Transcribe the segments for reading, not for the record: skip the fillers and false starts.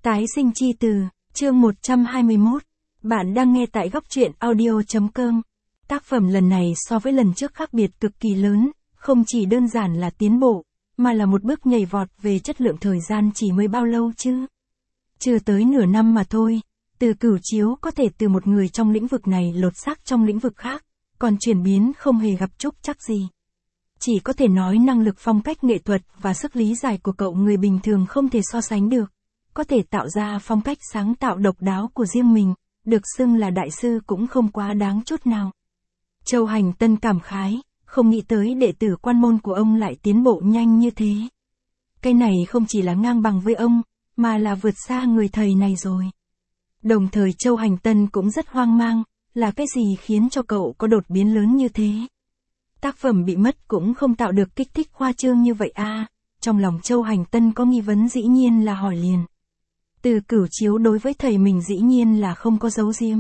Tái sinh chi từ, chương 121. Bạn đang nghe tại góc truyện audio.com. Tác phẩm lần này so với lần trước khác biệt cực kỳ lớn, không chỉ đơn giản là tiến bộ, mà là một bước nhảy vọt về chất lượng. Thời gian chỉ mới bao lâu chứ? Chưa tới nửa năm mà thôi. Từ Cửu Chiếu có thể từ một người trong lĩnh vực này lột xác trong lĩnh vực khác, còn chuyển biến không hề gặp trúc trắc gì. Chỉ có thể nói năng lực, phong cách nghệ thuật và sức lý giải của cậu người bình thường không thể so sánh được. Có thể tạo ra phong cách sáng tạo độc đáo của riêng mình, được xưng là đại sư cũng không quá đáng chút nào. Châu Hành Tân cảm khái, không nghĩ tới đệ tử quan môn của ông lại tiến bộ nhanh như thế. Cái này không chỉ là ngang bằng với ông, mà là vượt xa người thầy này rồi. Đồng thời Châu Hành Tân cũng rất hoang mang, là cái gì khiến cho cậu có đột biến lớn như thế? Tác phẩm bị mất cũng không tạo được kích thích khoa trương như vậy à? Trong lòng Châu Hành Tân có nghi vấn, dĩ nhiên là hỏi liền. Từ Cửu Chiếu đối với thầy mình dĩ nhiên là không có giấu giếm.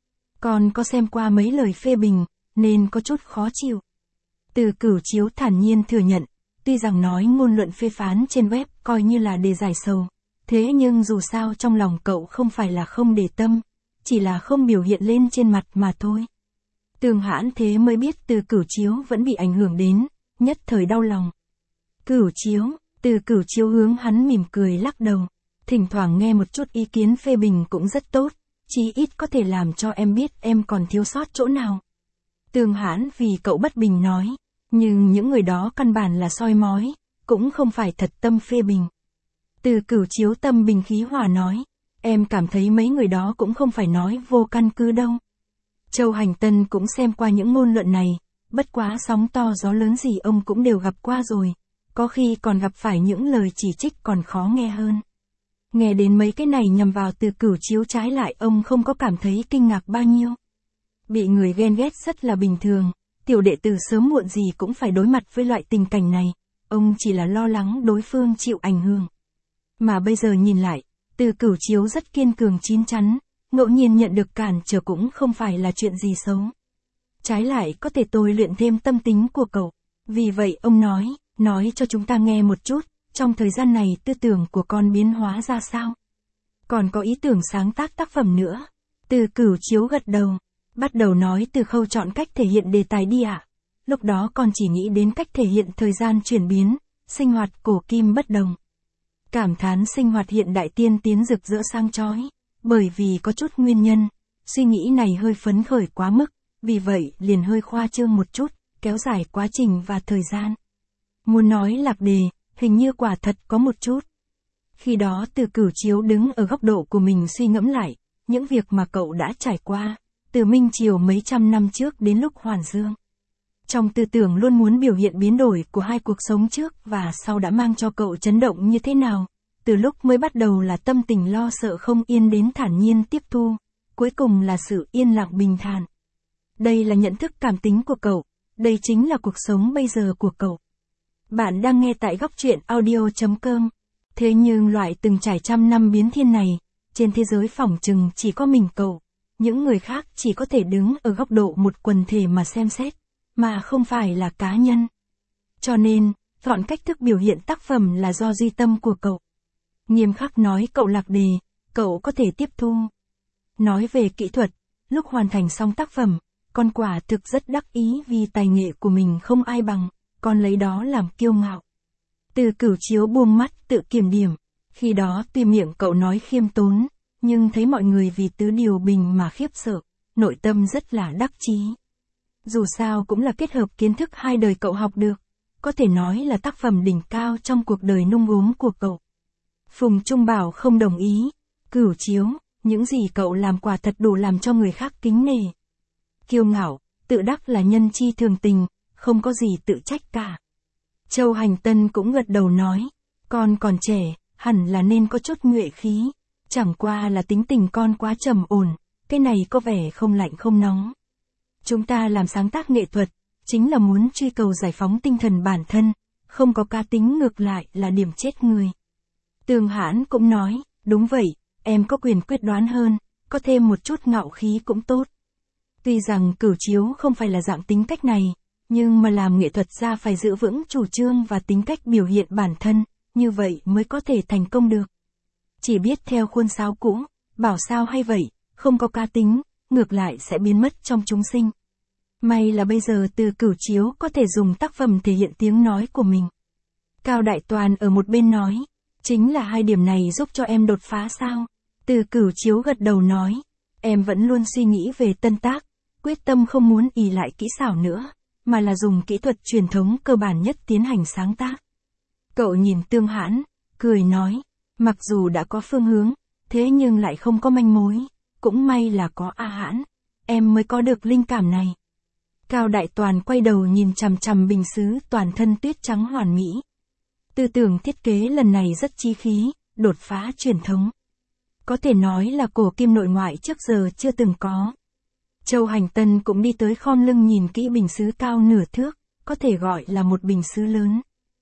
Còn có xem qua mấy lời phê bình, nên có chút khó chịu. Từ Cửu Chiếu thản nhiên thừa nhận, tuy rằng nói ngôn luận phê phán trên web coi như là để giải sầu, thế nhưng dù sao trong lòng cậu không phải là không để tâm, chỉ là không biểu hiện lên trên mặt mà thôi. Tường Hãn thế mới biết Từ Cửu Chiếu vẫn bị ảnh hưởng đến, nhất thời đau lòng. Cửu Chiếu, Từ Cửu Chiếu hướng hắn mỉm cười lắc đầu. Thỉnh thoảng nghe một chút ý kiến phê bình cũng rất tốt, chí ít có thể làm cho em biết em còn thiếu sót chỗ nào. Tường Hãn vì cậu bất bình nói, nhưng những người đó căn bản là soi mói, cũng không phải thật tâm phê bình. Từ Cửu Chiếu tâm bình khí hòa nói, em cảm thấy mấy người đó cũng không phải nói vô căn cứ đâu. Châu Hành Tân cũng xem qua những ngôn luận này, bất quá sóng to gió lớn gì ông cũng đều gặp qua rồi, có khi còn gặp phải những lời chỉ trích còn khó nghe hơn. Nghe đến mấy cái này nhằm vào Từ Cửu Chiếu, trái lại ông không có cảm thấy kinh ngạc bao nhiêu. Bị người ghen ghét rất là bình thường, tiểu đệ tử sớm muộn gì cũng phải đối mặt với loại tình cảnh này, ông chỉ là lo lắng đối phương chịu ảnh hưởng. Mà bây giờ nhìn lại, Từ Cửu Chiếu rất kiên cường chín chắn, ngẫu nhiên nhận được cản trở cũng không phải là chuyện gì xấu. Trái lại có thể tôi luyện thêm tâm tính của cậu. Vì vậy ông nói cho chúng ta nghe một chút. Trong thời gian này tư tưởng của con biến hóa ra sao? Còn có ý tưởng sáng tác tác phẩm nữa? Từ Cửu Chiếu gật đầu, bắt đầu nói từ khâu chọn cách thể hiện đề tài đi ạ. Lúc đó con chỉ nghĩ đến cách thể hiện thời gian chuyển biến, sinh hoạt cổ kim bất đồng. Cảm thán sinh hoạt hiện đại tiên tiến rực rỡ sang chói, bởi vì có chút nguyên nhân, suy nghĩ này hơi phấn khởi quá mức, vì vậy liền hơi khoa trương một chút, kéo dài quá trình và thời gian. Muốn nói lạc đề, hình như quả thật có một chút. Khi đó Từ Cửu Chiếu đứng ở góc độ của mình suy ngẫm lại, những việc mà cậu đã trải qua, từ Minh Triều mấy trăm năm trước đến lúc Hoàn Dương. Trong tư tưởng luôn muốn biểu hiện biến đổi của hai cuộc sống trước và sau đã mang cho cậu chấn động như thế nào, từ lúc mới bắt đầu là tâm tình lo sợ không yên đến thản nhiên tiếp thu, cuối cùng là sự yên lặng bình thản. Đây là nhận thức cảm tính của cậu, đây chính là cuộc sống bây giờ của cậu. Bạn đang nghe tại góc truyện audio.com. Thế nhưng loại từng trải trăm năm biến thiên này, trên thế giới phỏng chừng chỉ có mình cậu. Những người khác chỉ có thể đứng ở góc độ một quần thể mà xem xét, mà không phải là cá nhân. Cho nên, chọn cách thức biểu hiện tác phẩm là do duy tâm của cậu. Nghiêm khắc nói cậu lạc đề, cậu có thể tiếp thu. Nói về kỹ thuật, lúc hoàn thành xong tác phẩm, con quả thực rất đắc ý vì tài nghệ của mình không ai bằng. Con lấy đó làm kiêu ngạo. Từ Cửu Chiếu buông mắt tự kiểm điểm. Khi đó tuy miệng cậu nói khiêm tốn, nhưng thấy mọi người vì tứ điều bình mà khiếp sợ, nội tâm rất là đắc chí. Dù sao cũng là kết hợp kiến thức hai đời cậu học được, có thể nói là tác phẩm đỉnh cao trong cuộc đời nung ốm của cậu. Phùng Trung Bảo không đồng ý. Cửu Chiếu, những gì cậu làm quả thật đủ làm cho người khác kính nể. Kiêu ngạo, tự đắc là nhân chi thường tình. Không có gì tự trách cả. Châu Hành Tân cũng gật đầu nói, con còn trẻ, hẳn là nên có chút nhuệ khí, chẳng qua là tính tình con quá trầm ổn, cái này có vẻ không lạnh không nóng. Chúng ta làm sáng tác nghệ thuật, chính là muốn truy cầu giải phóng tinh thần bản thân, không có cá tính ngược lại là điểm chết người. Tường Hãn cũng nói, đúng vậy, em có quyền quyết đoán hơn, có thêm một chút ngạo khí cũng tốt. Tuy rằng Cửu Chiếu không phải là dạng tính cách này, nhưng mà làm nghệ thuật gia phải giữ vững chủ trương và tính cách biểu hiện bản thân, như vậy mới có thể thành công được. chỉ biết theo khuôn sáo cũ, bảo sao hay vậy, không có cá tính, ngược lại sẽ biến mất trong chúng sinh. May là bây giờ Từ Cửu Chiếu có thể dùng tác phẩm thể hiện tiếng nói của mình. Cao Đại Toàn ở một bên nói, chính là hai điểm này giúp cho em đột phá sao? Từ Cửu Chiếu gật đầu nói, em vẫn luôn suy nghĩ về tân tác, quyết tâm không muốn ỷ lại kỹ xảo nữa, mà là dùng kỹ thuật truyền thống cơ bản nhất tiến hành sáng tác. Cậu nhìn Tương Hãn, cười nói, mặc dù đã có phương hướng, thế nhưng lại không có manh mối, cũng may là có A Hãn, em mới có được linh cảm này. Cao Đại Toàn quay đầu nhìn chằm chằm bình sứ toàn thân tuyết trắng hoàn mỹ. Tư tưởng thiết kế lần này rất chí khí, đột phá truyền thống. Có thể nói là cổ kim nội ngoại trước giờ chưa từng có. Châu Hành Tân cũng đi tới khom lưng nhìn kỹ bình sứ cao nửa thước, có thể gọi là một bình sứ lớn.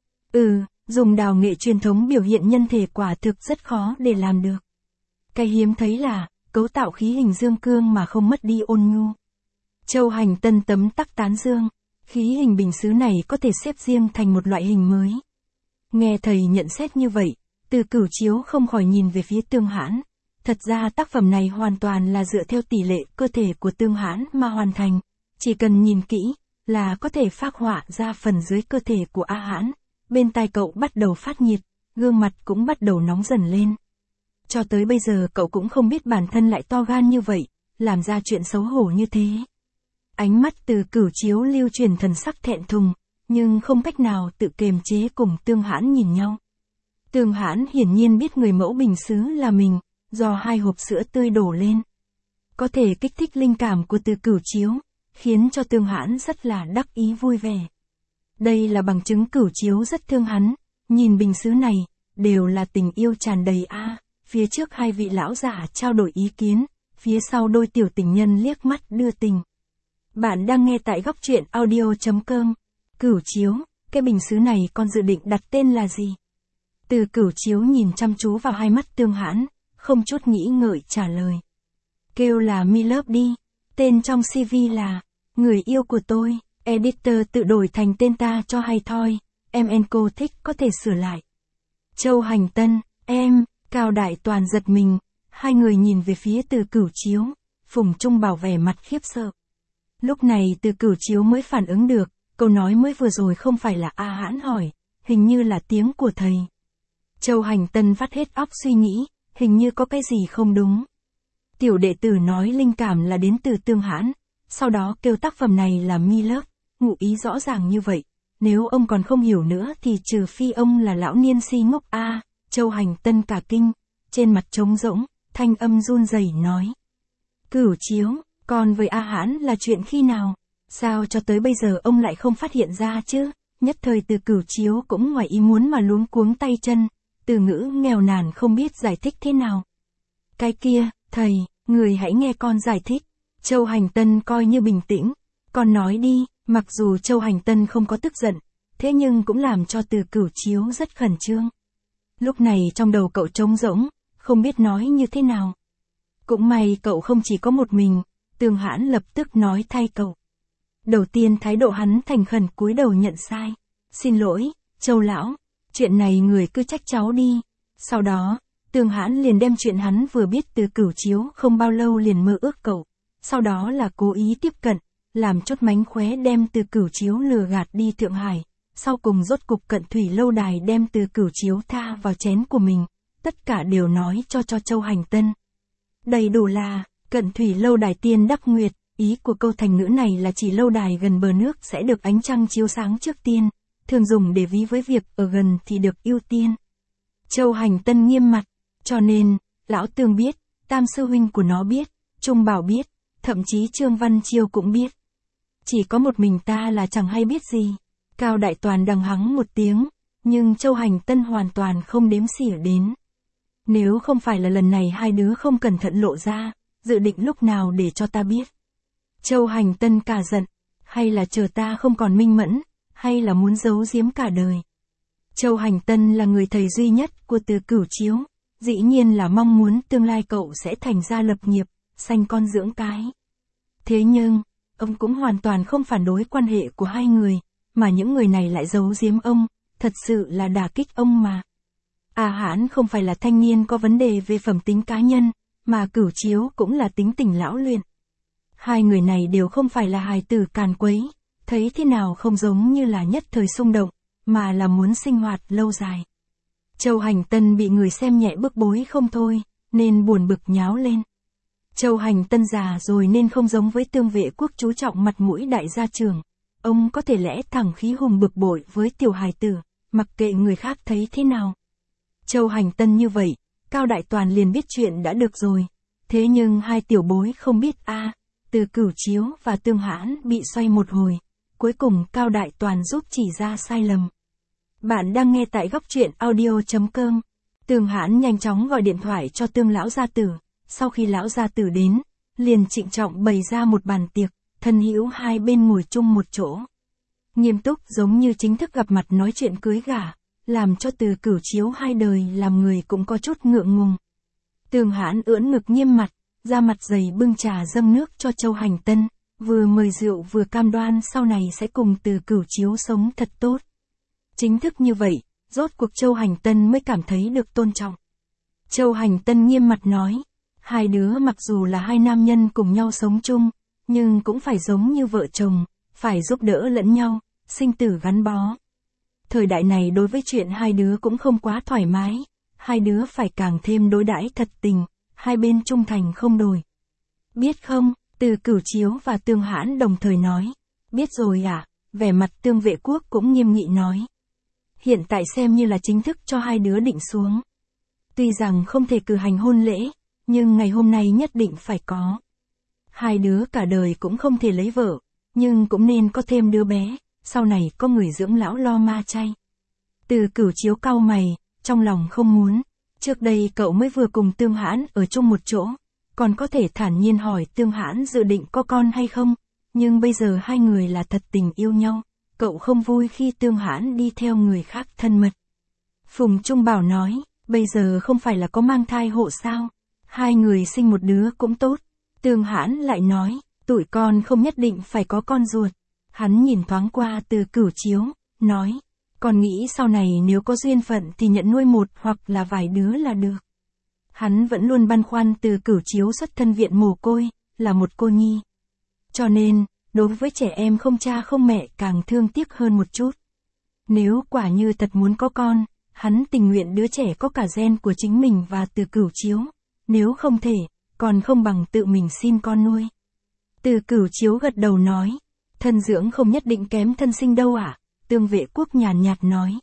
Dùng đào nghệ truyền thống biểu hiện nhân thể quả thực rất khó để làm được. Cái hiếm thấy là, cấu tạo khí hình dương cương mà không mất đi ôn nhu. Châu Hành Tân tấm tắc tán dương, khí hình bình sứ này có thể xếp riêng thành một loại hình mới. Nghe thầy nhận xét như vậy, Từ Cửu Chiếu không khỏi nhìn về phía Tương Hãn. Thật ra tác phẩm này hoàn toàn là dựa theo tỷ lệ cơ thể của Tương Hãn mà hoàn thành. Chỉ cần nhìn kỹ, là có thể phác họa ra phần dưới cơ thể của A Hãn. Bên tai cậu bắt đầu phát nhiệt, gương mặt cũng bắt đầu nóng dần lên. Cho tới bây giờ cậu cũng không biết bản thân lại to gan như vậy, làm ra chuyện xấu hổ như thế. Ánh mắt Từ Cửu Chiếu lưu truyền thần sắc thẹn thùng, nhưng không cách nào tự kiềm chế cùng Tương Hãn nhìn nhau. Tương Hãn hiển nhiên biết người mẫu bình sứ là mình, do 2 hộp sữa tươi đổ lên. Có thể kích thích linh cảm của Từ Cửu Chiếu, khiến cho Tương Hãn rất là đắc ý vui vẻ. Đây là bằng chứng Cửu Chiếu rất thương hắn, nhìn bình sứ này, đều là tình yêu tràn đầy a. Phía trước 2 vị lão giả trao đổi ý kiến, phía sau đôi tiểu tình nhân liếc mắt đưa tình. Bạn đang nghe tại góc truyện audio.com. Cửu Chiếu, cái bình sứ này con dự định đặt tên là gì? Từ Cửu Chiếu nhìn chăm chú vào hai mắt Tương Hãn, không chút nghĩ ngợi trả lời. Kêu là Mi Love đi, tên trong CV là, người yêu của tôi, editor tự đổi thành tên ta cho hay thôi, em cô thích có thể sửa lại. Châu Hành Tân, em, Cao Đại Toàn giật mình, hai người nhìn về phía Từ Cửu Chiếu, Phùng Trung Bảo vẻ mặt khiếp sợ. Lúc này Từ Cửu Chiếu mới phản ứng được, câu nói mới vừa rồi không phải là A Hãn hỏi, hình như là tiếng của thầy. Châu Hành Tân vắt hết óc suy nghĩ, hình như có cái gì không đúng. Tiểu đệ tử nói linh cảm là đến từ Tương Hãn, sau đó kêu tác phẩm này là Mi Love, ngụ ý rõ ràng như vậy. Nếu ông còn không hiểu nữa thì trừ phi ông là lão niên si ngốc a. Châu Hành Tân cả kinh, trên mặt trống rỗng, thanh âm run rẩy nói. Cửu Chiếu, còn với A Hãn là chuyện khi nào? Sao cho tới bây giờ ông lại không phát hiện ra chứ? Nhất thời Từ Cửu Chiếu cũng ngoài ý muốn mà luống cuống tay chân, từ ngữ nghèo nàn không biết giải thích thế nào. Cái kia, thầy, người hãy nghe con giải thích. Châu Hành Tân coi như bình tĩnh, con nói đi. Mặc dù Châu Hành Tân không có tức giận, thế nhưng cũng làm cho Từ Cửu Chiếu rất khẩn trương. Lúc này trong đầu cậu trống rỗng, không biết nói như thế nào. Cũng may cậu không chỉ có một mình, Tương Hãn lập tức nói thay cậu. Đầu tiên thái độ hắn thành khẩn cúi đầu nhận sai. Xin lỗi, Châu lão, chuyện này người cứ trách cháu đi. Sau đó, Tương Hãn liền đem chuyện hắn vừa biết từ Cửu Chiếu không bao lâu liền mơ ước cậu. Sau đó là cố ý tiếp cận, làm chốt mánh khóe đem từ Cửu Chiếu lừa gạt đi Thượng Hải. Sau cùng rốt cục Cận Thủy lâu đài đem từ Cửu Chiếu tha vào chén của mình. Tất cả đều nói cho Châu Hành Tân. Đầy đủ là, Cận Thủy lâu đài tiên đắc nguyệt, ý của câu thành ngữ này là chỉ lâu đài gần bờ nước sẽ được ánh trăng chiếu sáng trước tiên, thường dùng để ví với việc ở gần thì được ưu tiên. Châu Hành Tân nghiêm mặt, cho nên, lão Tương biết, Tam sư huynh của nó biết, Trung Bảo biết, thậm chí Trương Văn Chiêu cũng biết. Chỉ có một mình ta là chẳng hay biết gì. Cao Đại Toàn đằng hắng một tiếng, nhưng Châu Hành Tân hoàn toàn không đếm xỉa đến. Nếu không phải là lần này hai đứa không cẩn thận lộ ra, dự định lúc nào để cho ta biết. Châu Hành Tân cả giận, hay là chờ ta không còn minh mẫn, hay là muốn giấu giếm cả đời. Châu Hành Tân là người thầy duy nhất của từ Cửu Chiếu, dĩ nhiên là mong muốn tương lai cậu sẽ thành gia lập nghiệp, sanh con dưỡng cái. Thế nhưng, ông cũng hoàn toàn không phản đối quan hệ của hai người, mà những người này lại giấu giếm ông, thật sự là đả kích ông mà. A Hãn không phải là thanh niên có vấn đề về phẩm tính cá nhân, mà Cửu Chiếu cũng là tính tình lão luyện. Hai người này đều không phải là hài tử càn quấy, thấy thế nào không giống như là nhất thời xung động, mà là muốn sinh hoạt lâu dài. Châu Hành Tân bị người xem nhẹ bức bối không thôi, nên buồn bực nháo lên. Châu Hành Tân già rồi nên không giống với Tương Vệ Quốc chú trọng mặt mũi đại gia trưởng. Ông có thể lẽ thẳng khí hùng bực bội với tiểu hài tử, mặc kệ người khác thấy thế nào. Châu Hành Tân như vậy, Cao Đại Toàn liền biết chuyện đã được rồi. Thế nhưng hai tiểu bối không biết từ Cửu Chiếu và Tương Hãn bị xoay một hồi. Cuối cùng Cao Đại Toàn giúp chỉ ra sai lầm. Bạn đang nghe tại góc truyện audio.com. Tương Hãn nhanh chóng gọi điện thoại cho Tương lão gia tử. Sau khi lão gia tử đến, liền trịnh trọng bày ra một bàn tiệc, thân hữu hai bên ngồi chung một chỗ. Nghiêm túc giống như chính thức gặp mặt nói chuyện cưới gả, làm cho Từ Cửu Chiếu hai đời làm người cũng có chút ngượng ngùng. Tương Hãn ưỡn ngực nghiêm mặt, ra mặt dày bưng trà dâng nước cho Châu Hành Tân, vừa mời rượu vừa cam đoan sau này sẽ cùng Từ Cửu Chiếu sống thật tốt. Chính thức như vậy, rốt cuộc Châu Hành Tân mới cảm thấy được tôn trọng. Châu Hành Tân nghiêm mặt nói, hai đứa mặc dù là hai nam nhân cùng nhau sống chung, nhưng cũng phải giống như vợ chồng, phải giúp đỡ lẫn nhau, sinh tử gắn bó. Thời đại này đối với chuyện hai đứa cũng không quá thoải mái, hai đứa phải càng thêm đối đãi thật tình, hai bên trung thành không đổi. Biết không? Từ Cửu Chiếu và Tương Hãn đồng thời nói. Biết rồi ạ, vẻ mặt Tương Vệ Quốc cũng nghiêm nghị nói. Hiện tại xem như là chính thức cho hai đứa định xuống. Tuy rằng không thể cử hành hôn lễ, nhưng ngày hôm nay nhất định phải có. Hai đứa cả đời cũng không thể lấy vợ, nhưng cũng nên có thêm đứa bé, sau này có người dưỡng lão lo ma chay. Từ Cửu Chiếu cau mày, trong lòng không muốn. Trước đây cậu mới vừa cùng Tương Hãn ở chung một chỗ, còn có thể thản nhiên hỏi Tương Hãn dự định có con hay không, nhưng bây giờ hai người là thật tình yêu nhau, cậu không vui khi Tương Hãn đi theo người khác thân mật. Phùng Trung Bảo nói, bây giờ không phải là có mang thai hộ sao, hai người sinh một đứa cũng tốt. Tương Hãn lại nói, tụi con không nhất định phải có con ruột. Hắn nhìn thoáng qua Từ Cửu Chiếu, nói, con nghĩ sau này nếu có duyên phận thì nhận nuôi một hoặc là vài đứa là được. Hắn vẫn luôn băn khoăn Từ Cửu Chiếu xuất thân viện mồ côi, là một cô nhi. Cho nên, đối với trẻ em không cha không mẹ càng thương tiếc hơn một chút. Nếu quả như thật muốn có con, hắn tình nguyện đứa trẻ có cả gen của chính mình và Từ Cửu Chiếu. Nếu không thể, còn không bằng tự mình xin con nuôi. Từ Cửu Chiếu gật đầu nói, thân dưỡng không nhất định kém thân sinh đâu ạ. Tương Vệ Quốc nhàn nhạt nói.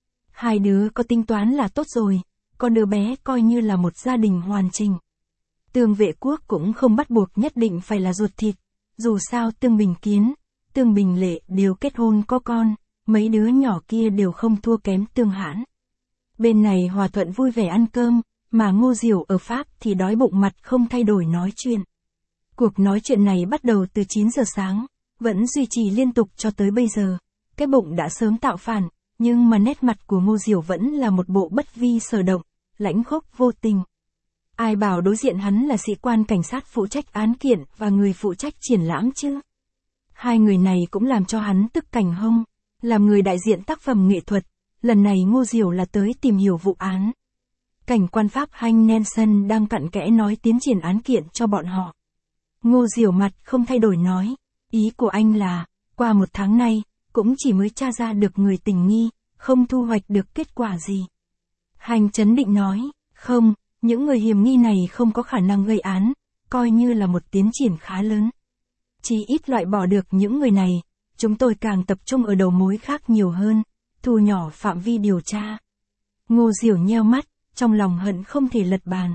Hai đứa có tính toán là tốt rồi, con đứa bé coi như là một gia đình hoàn chỉnh. Tương Vệ Quốc cũng không bắt buộc nhất định phải là ruột thịt, dù sao Tương Bình Kiến, Tương Bình Lệ đều kết hôn có con, mấy đứa nhỏ kia đều không thua kém Tương Hãn. Bên này hòa thuận vui vẻ ăn cơm, mà Ngô Diểu ở Pháp thì đói bụng mặt không thay đổi nói chuyện. Cuộc nói chuyện này bắt đầu từ 9 giờ sáng, vẫn duy trì liên tục cho tới bây giờ. Cái bụng đã sớm tạo phản, nhưng mà nét mặt của Ngô Diểu vẫn là một bộ bất vi sở động, lãnh khốc vô tình. Ai bảo đối diện hắn là sĩ quan cảnh sát phụ trách án kiện và người phụ trách triển lãm chứ? Hai người này cũng làm cho hắn tức cảnh hông. Làm người đại diện tác phẩm nghệ thuật, lần này Ngô Diểu là tới tìm hiểu vụ án. Cảnh quan Pháp Hanh Nelson đang cặn kẽ nói tiến triển án kiện cho bọn họ. Ngô Diểu mặt không thay đổi nói, ý của anh là, qua một tháng nay, cũng chỉ mới tra ra được người tình nghi, không thu hoạch được kết quả gì. Hành chấn định nói, không, những người hiểm nghi này không có khả năng gây án, coi như là một tiến triển khá lớn. Chỉ ít loại bỏ được những người này, chúng tôi càng tập trung ở đầu mối khác nhiều hơn, thu nhỏ phạm vi điều tra. Ngô Diểu nheo mắt, trong lòng hận không thể lật bàn.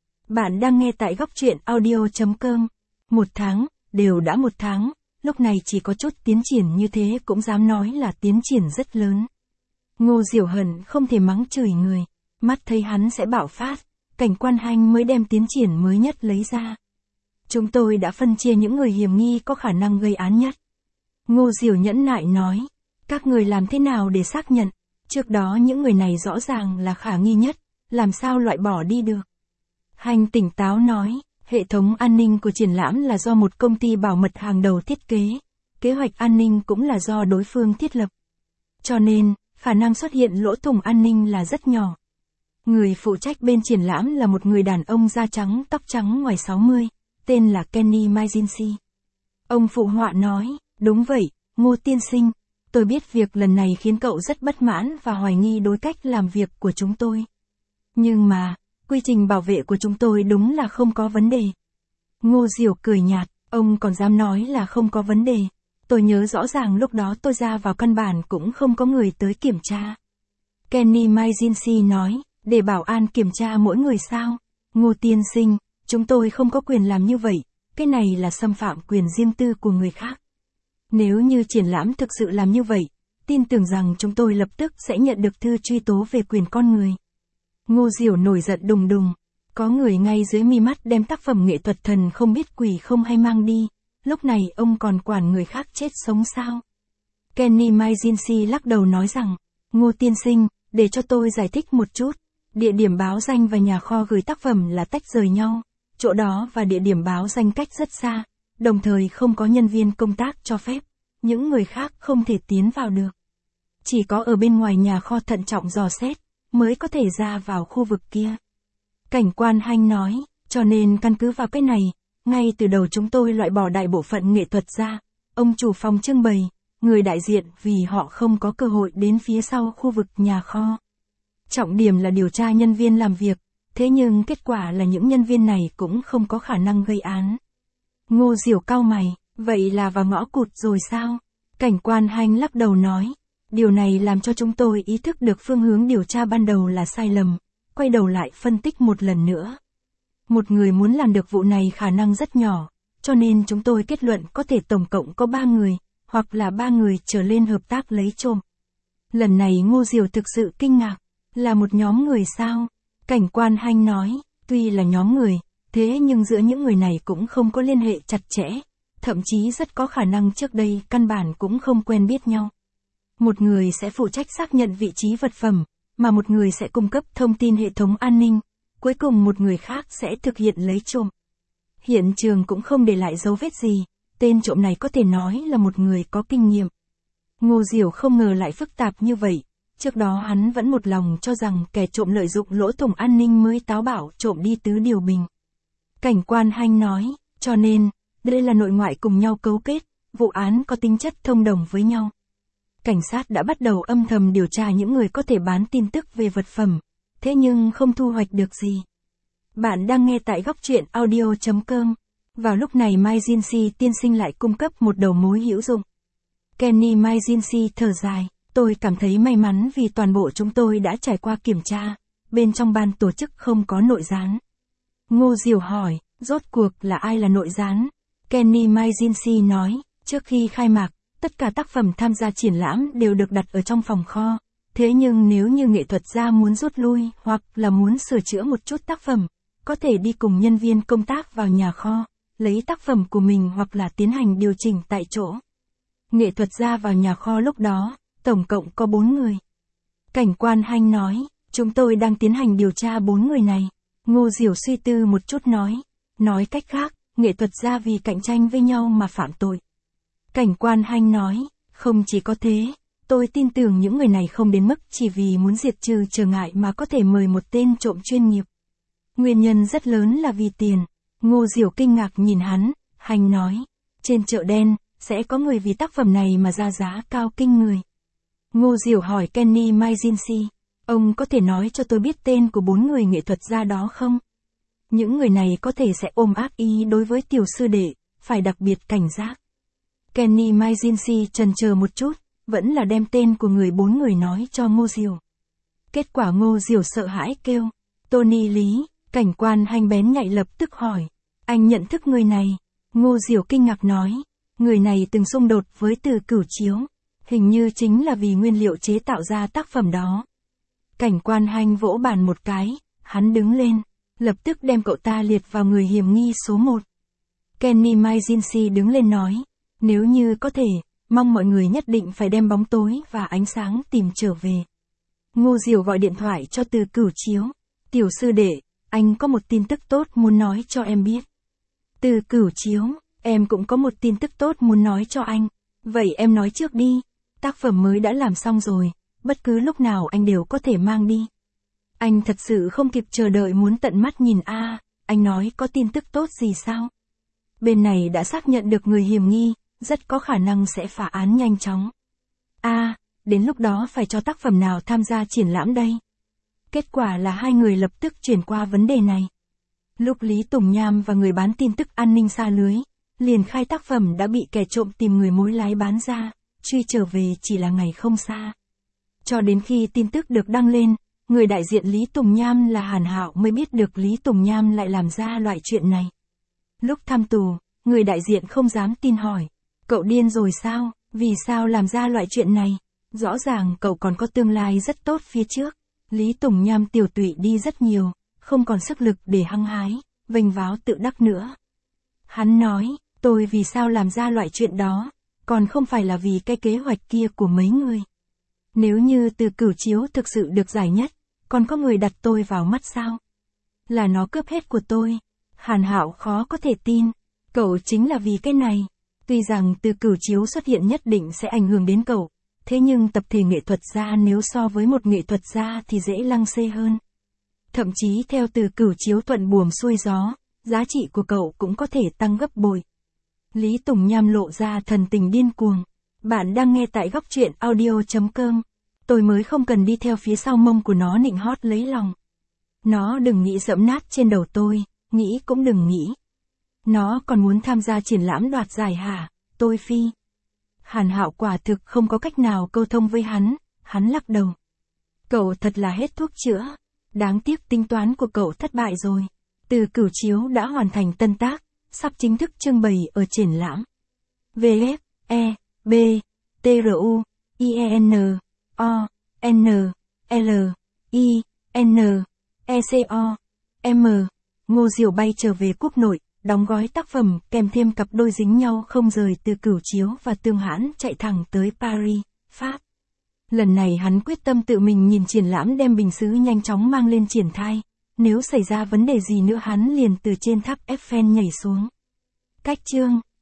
Bạn đang nghe tại góc truyện audio.com. Một tháng, đều đã một tháng, lúc này chỉ có chút tiến triển như thế cũng dám nói là tiến triển rất lớn. Ngô Diểu hận không thể mắng chửi người, mắt thấy hắn sẽ bạo phát, cảnh quan Hanh mới đem tiến triển mới nhất lấy ra. Chúng tôi đã phân chia những người hiểm nghi có khả năng gây án nhất. Ngô Diểu nhẫn nại nói, các người làm thế nào để xác nhận, trước đó những người này rõ ràng là khả nghi nhất, làm sao loại bỏ đi được. Hanh tỉnh táo nói, hệ thống an ninh của triển lãm là do một công ty bảo mật hàng đầu thiết kế, kế hoạch an ninh cũng là do đối phương thiết lập. Cho nên, khả năng xuất hiện lỗ thủng an ninh là rất nhỏ. Người phụ trách bên triển lãm là một người đàn ông da trắng tóc trắng ngoài 60, tên là Kenny Mazinski. Ông phụ họa nói, đúng vậy, Ngô tiên sinh, tôi biết việc lần này khiến cậu rất bất mãn và hoài nghi đối cách làm việc của chúng tôi. Nhưng mà, quy trình bảo vệ của chúng tôi đúng là không có vấn đề. Ngô Diểu cười nhạt, ông còn dám nói là không có vấn đề. Tôi nhớ rõ ràng lúc đó tôi ra vào căn bản cũng không có người tới kiểm tra. Kenny Mazinski nói, để bảo an kiểm tra mỗi người sao? Ngô tiên sinh, chúng tôi không có quyền làm như vậy, cái này là xâm phạm quyền riêng tư của người khác. Nếu như triển lãm thực sự làm như vậy, tin tưởng rằng chúng tôi lập tức sẽ nhận được thư truy tố về quyền con người. Ngô Diểu nổi giận đùng đùng, có người ngay dưới mi mắt đem tác phẩm nghệ thuật thần không biết quỷ không hay mang đi, lúc này ông còn quản người khác chết sống sao? Kenny Mazinski lắc đầu nói rằng, Ngô tiên sinh, để cho tôi giải thích một chút, địa điểm báo danh và nhà kho gửi tác phẩm là tách rời nhau, chỗ đó và địa điểm báo danh cách rất xa, đồng thời không có nhân viên công tác cho phép, những người khác không thể tiến vào được. Chỉ có ở bên ngoài nhà kho thận trọng dò xét, mới có thể ra vào khu vực kia. Cảnh quan Hanh nói, cho nên căn cứ vào cái này, ngay từ đầu chúng tôi loại bỏ đại bộ phận nghệ thuật ra, ông chủ phòng trưng bày, người đại diện vì họ không có cơ hội đến phía sau khu vực nhà kho. Trọng điểm là điều tra nhân viên làm việc, thế nhưng kết quả là những nhân viên này cũng không có khả năng gây án. Ngô Diểu cau mày, vậy là vào ngõ cụt rồi sao? Cảnh quan Hanh lắc đầu nói, điều này làm cho chúng tôi ý thức được phương hướng điều tra ban đầu là sai lầm, quay đầu lại phân tích một lần nữa. Một người muốn làm được vụ này khả năng rất nhỏ, cho nên chúng tôi kết luận có thể tổng cộng có 3 người, hoặc là 3 người trở lên hợp tác lấy trộm. Lần này Ngô Diểu thực sự kinh ngạc, là một nhóm người sao? Cảnh quan Hanh nói, tuy là nhóm người, thế nhưng giữa những người này cũng không có liên hệ chặt chẽ, thậm chí rất có khả năng trước đây căn bản cũng không quen biết nhau. Một người sẽ phụ trách xác nhận vị trí vật phẩm, mà một người sẽ cung cấp thông tin hệ thống an ninh, cuối cùng một người khác sẽ thực hiện lấy trộm. Hiện trường cũng không để lại dấu vết gì, tên trộm này có thể nói là một người có kinh nghiệm. Ngô Diểu không ngờ lại phức tạp như vậy, trước đó hắn vẫn một lòng cho rằng kẻ trộm lợi dụng lỗ thủng an ninh mới táo bạo trộm đi Tứ Điều Bình. Cảnh quan Hanh nói, cho nên, đây là nội ngoại cùng nhau cấu kết, vụ án có tính chất thông đồng với nhau. Cảnh sát đã bắt đầu âm thầm điều tra những người có thể bán tin tức về vật phẩm, thế nhưng không thu hoạch được gì. Bạn đang nghe tại góc truyện audio.com. Vào lúc này Mazinski tiên sinh lại cung cấp một đầu mối hữu dụng. Kenny Mazinski thở dài, tôi cảm thấy may mắn vì toàn bộ chúng tôi đã trải qua kiểm tra, bên trong ban tổ chức không có nội gián. Ngô Diểu hỏi, rốt cuộc là ai là nội gián? Kenny Mazinski nói, trước khi khai mạc, tất cả tác phẩm tham gia triển lãm đều được đặt ở trong phòng kho. Thế nhưng nếu như nghệ thuật gia muốn rút lui hoặc là muốn sửa chữa một chút tác phẩm, có thể đi cùng nhân viên công tác vào nhà kho, lấy tác phẩm của mình hoặc là tiến hành điều chỉnh tại chỗ. Nghệ thuật gia vào nhà kho lúc đó, tổng cộng có 4 người. Cảnh quan Hanh nói, chúng tôi đang tiến hành điều tra 4 người này. Ngô Diểu suy tư một chút nói cách khác, nghệ thuật gia vì cạnh tranh với nhau mà phạm tội. Cảnh quan Hanh nói, không chỉ có thế, tôi tin tưởng những người này không đến mức chỉ vì muốn diệt trừ trở ngại mà có thể mời một tên trộm chuyên nghiệp. Nguyên nhân rất lớn là vì tiền. Ngô Diểu kinh ngạc nhìn hắn, Hanh nói, trên chợ đen, sẽ có người vì tác phẩm này mà ra giá cao kinh người. Ngô Diểu hỏi Kenny Mazinski, ông có thể nói cho tôi biết tên của 4 người nghệ thuật gia đó không? Những người này có thể sẽ ôm ác ý đối với tiểu sư đệ, phải đặc biệt cảnh giác. Kenny Mazinski chần chờ một chút, vẫn là đem tên của 4 người nói cho Ngô Diểu. Kết quả Ngô Diểu sợ hãi kêu, Tony Lý, cảnh quan Hanh bén nhạy lập tức hỏi, anh nhận thức người này? Ngô Diểu kinh ngạc nói, người này từng xung đột với Từ Cửu Chiếu, hình như chính là vì nguyên liệu chế tạo ra tác phẩm đó. Cảnh quan Hanh vỗ bàn một cái, hắn đứng lên, lập tức đem cậu ta liệt vào người hiểm nghi số 1. Kenny Mazinski đứng lên nói, nếu như có thể, mong mọi người nhất định phải đem bóng tối và ánh sáng tìm trở về. Ngô Diểu gọi điện thoại cho Từ Cửu Chiếu, tiểu sư đệ, anh có một tin tức tốt muốn nói cho em biết. Từ Cửu Chiếu, em cũng có một tin tức tốt muốn nói cho anh, vậy em nói trước đi, tác phẩm mới đã làm xong rồi, bất cứ lúc nào anh đều có thể mang đi. Anh thật sự không kịp chờ đợi muốn tận mắt nhìn a. Anh nói có tin tức tốt gì sao? Bên này đã xác nhận được người hiểm nghi, rất có khả năng sẽ phá án nhanh chóng. Đến lúc đó phải cho tác phẩm nào tham gia triển lãm đây? Kết quả là hai người lập tức chuyển qua vấn đề này. Lúc Lý Tùng Nham và người bán tin tức an ninh xa lưới, liền khai tác phẩm đã bị kẻ trộm tìm người mối lái bán ra, truy trở về chỉ là ngày không xa. Cho đến khi tin tức được đăng lên, người đại diện Lý Tùng Nham là Hàn Hạo mới biết được Lý Tùng Nham lại làm ra loại chuyện này. Lúc thăm tù, người đại diện không dám tin hỏi, cậu điên rồi sao, vì sao làm ra loại chuyện này? Rõ ràng cậu còn có tương lai rất tốt phía trước. Lý Tùng Nham tiểu tụy đi rất nhiều, không còn sức lực để hăng hái, vênh váo tự đắc nữa. Hắn nói, tôi vì sao làm ra loại chuyện đó, còn không phải là vì cái kế hoạch kia của mấy người. Nếu như Từ Cửu Chiếu thực sự được giải nhất, còn có người đặt tôi vào mắt sao? Là nó cướp hết của tôi. Hàn Hạo khó có thể tin, cậu chính là vì cái này. Tuy rằng Từ Cửu Chiếu xuất hiện nhất định sẽ ảnh hưởng đến cậu, thế nhưng tập thể nghệ thuật gia nếu so với một nghệ thuật gia thì dễ lăng xê hơn. Thậm chí theo Từ Cửu Chiếu thuận buồm xuôi gió, giá trị của cậu cũng có thể tăng gấp bội. Lý Tùng Nham lộ ra thần tình điên cuồng. Bạn đang nghe tại góc truyện audio.com. Tôi mới không cần đi theo phía sau mông của nó nịnh hót lấy lòng. Nó đừng nghĩ dẫm nát trên đầu tôi, nghĩ cũng đừng nghĩ. Nó còn muốn tham gia triển lãm đoạt giải hả, tôi phi. Hàn Hạo quả thực không có cách nào câu thông với hắn lắc đầu. Cậu thật là hết thuốc chữa. Đáng tiếc tính toán của cậu thất bại rồi. Từ Cửu Chiếu đã hoàn thành tân tác, sắp chính thức trưng bày ở triển lãm. VF, E, B, TRU, IEN, O, N, L, I, N, ECO, M. Ngô Diệu bay trở về quốc nội, đóng gói tác phẩm kèm thêm cặp đôi dính nhau không rời Từ Cửu Chiếu và Tương Hãn chạy thẳng tới Paris, Pháp. Lần này hắn quyết tâm tự mình nhìn triển lãm đem bình sứ nhanh chóng mang lên triển khai. Nếu xảy ra vấn đề gì nữa hắn liền từ trên tháp Eiffel nhảy xuống. Cách chương